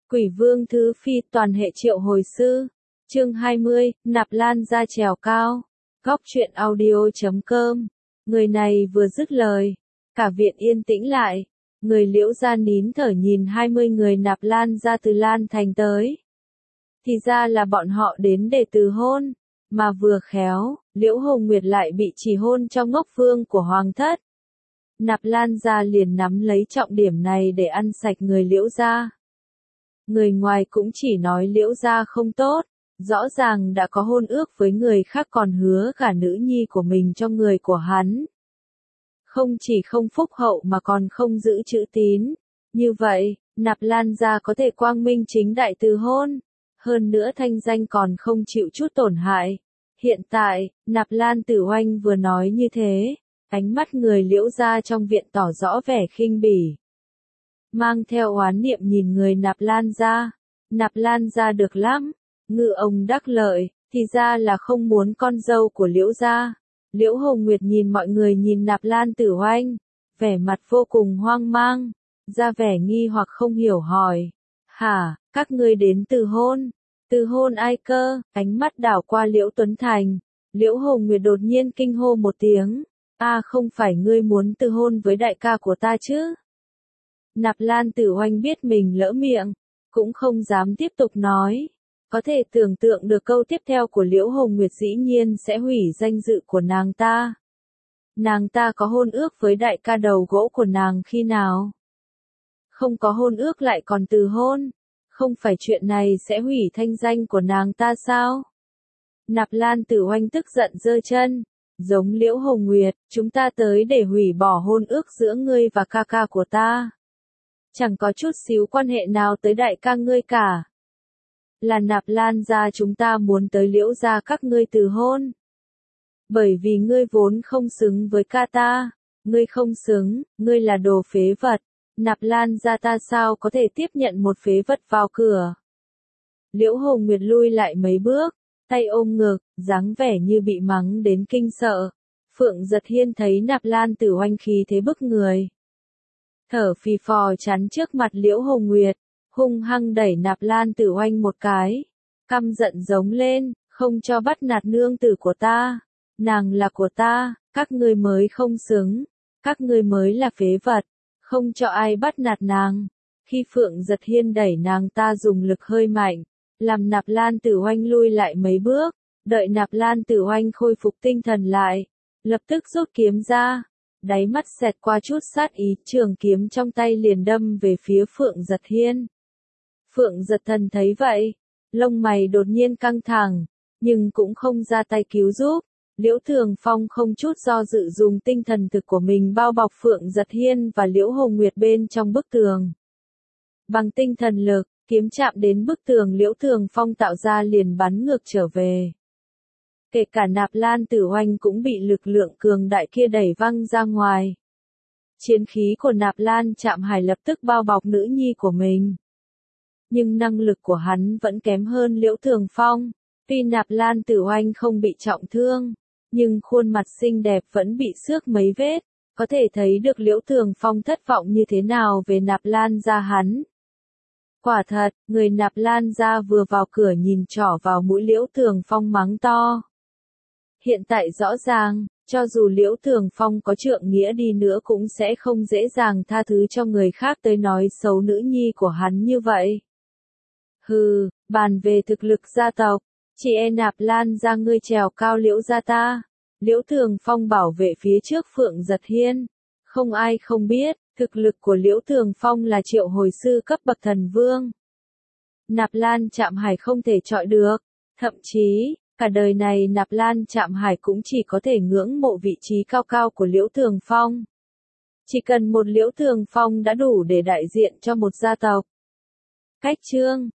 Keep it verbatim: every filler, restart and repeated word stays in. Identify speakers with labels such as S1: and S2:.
S1: Quỷ vương thứ phi toàn hệ triệu hồi sư. Chương hai mươi, Nạp Lan ra trèo cao. Góc truyện audio chấm com. Người này vừa dứt lời, cả viện yên tĩnh lại. Người Liễu gia nín thở nhìn hai mươi người Nạp Lan ra từ Lan Thành tới. Thì ra là bọn họ đến để từ hôn, mà vừa khéo, Liễu Hồng Nguyệt lại bị chỉ hôn cho ngốc vương của hoàng thất. Nạp Lan gia liền nắm lấy trọng điểm này để ăn sạch người Liễu gia. Người ngoài cũng chỉ nói Liễu gia không tốt, rõ ràng đã có hôn ước với người khác còn hứa gả nữ nhi của mình cho người của hắn. Không chỉ không phúc hậu mà còn không giữ chữ tín. Như vậy, Nạp Lan gia có thể quang minh chính đại từ hôn, hơn nữa thanh danh còn không chịu chút tổn hại. Hiện tại, Nạp Lan Tử Oanh vừa nói như thế, ánh mắt người Liễu gia trong viện tỏ rõ vẻ khinh bỉ. Mang theo oán niệm nhìn người Nạp Lan gia. Nạp Lan gia được lắm, ngư ông đắc lợi, thì ra là không muốn con dâu của Liễu gia. Liễu Hồng Nguyệt nhìn mọi người nhìn Nạp Lan Tử Oanh, vẻ mặt vô cùng hoang mang, ra vẻ nghi hoặc không hiểu hỏi. Hả, các ngươi đến từ hôn? Từ hôn ai cơ? Ánh mắt đảo qua Liễu Tuấn Thành. Liễu Hồng Nguyệt đột nhiên kinh hô một tiếng. À không phải ngươi muốn từ hôn với đại ca của ta chứ? Nạp Lan Tử Oanh biết mình lỡ miệng, cũng không dám tiếp tục nói. Có thể tưởng tượng được câu tiếp theo của Liễu Hồng Nguyệt dĩ nhiên sẽ hủy danh dự của nàng ta. Nàng ta có hôn ước với đại ca đầu gỗ của nàng khi nào? Không có hôn ước lại còn từ hôn. Không phải chuyện này sẽ hủy thanh danh của nàng ta sao? Nạp Lan Tử Oanh tức giận giơ chân. Giống Liễu Hồng Nguyệt, chúng ta tới để hủy bỏ hôn ước giữa ngươi và ca ca của ta. Chẳng có chút xíu quan hệ nào tới đại ca ngươi cả. Là Nạp Lan gia chúng ta muốn tới Liễu gia các ngươi từ hôn. Bởi vì ngươi vốn không xứng với ca ta. Ngươi không xứng, ngươi là đồ phế vật. Nạp Lan gia ta sao có thể tiếp nhận một phế vật vào cửa. Liễu Hồng Nguyệt lui lại mấy bước, tay ôm ngực, dáng vẻ như bị mắng đến kinh sợ. Phượng Giật Hiên thấy Nạp Lan Tử Oanh khí thế bức người. Thở phì phò chắn trước mặt Liễu Hồng Nguyệt, hung hăng đẩy Nạp Lan Tử Oanh một cái. Căm giận giống lên, không cho bắt nạt nương tử của ta. Nàng là của ta, các ngươi mới không xứng. Các ngươi mới là phế vật, không cho ai bắt nạt nàng. Khi Phượng Giật Hiên đẩy nàng ta dùng lực hơi mạnh, làm Nạp Lan Tử Oanh lui lại mấy bước, đợi Nạp Lan Tử Oanh khôi phục tinh thần lại, lập tức rút kiếm ra, đáy mắt xẹt qua chút sát ý, trường kiếm trong tay liền đâm về phía Phượng Giật Hiên. Phượng Giật Thần thấy vậy, lông mày đột nhiên căng thẳng, nhưng cũng không ra tay cứu giúp. Liễu Thường Phong không chút do dự dùng tinh thần thực của mình bao bọc Phượng Giật Hiên và Liễu Hồng Nguyệt bên trong bức tường. Bằng tinh thần lực, kiếm chạm đến bức tường Liễu Thường Phong tạo ra liền bắn ngược trở về. Kể cả Nạp Lan Tử Oanh cũng bị lực lượng cường đại kia đẩy văng ra ngoài. Chiến khí của Nạp Lan Trạm Hải lập tức bao bọc nữ nhi của mình. Nhưng năng lực của hắn vẫn kém hơn Liễu Thường Phong. Tuy Nạp Lan Tử Oanh không bị trọng thương, nhưng khuôn mặt xinh đẹp vẫn bị xước mấy vết. Có thể thấy được Liễu Thường Phong thất vọng như thế nào về Nạp Lan gia hắn. Quả thật, người Nạp Lan gia vừa vào cửa nhìn trỏ vào mũi Liễu Thường Phong mắng to. Hiện tại rõ ràng, cho dù Liễu Thường Phong có trượng nghĩa đi nữa cũng sẽ không dễ dàng tha thứ cho người khác tới nói xấu nữ nhi của hắn như vậy. Hừ, bàn về thực lực gia tộc, chỉ e Nạp Lan gia ngươi trèo cao Liễu gia ta. Liễu Thường Phong bảo vệ phía trước Phượng Giật Hiên. Không ai không biết, thực lực của Liễu Thường Phong là triệu hồi sư cấp bậc thần vương. Nạp Lan Trạm Hải không thể chọi được. Thậm chí, cả đời này Nạp Lan Trạm Hải cũng chỉ có thể ngưỡng mộ vị trí cao cao của Liễu Thường Phong. Chỉ cần một Liễu Thường Phong đã đủ để đại diện cho một gia tộc. Cách chương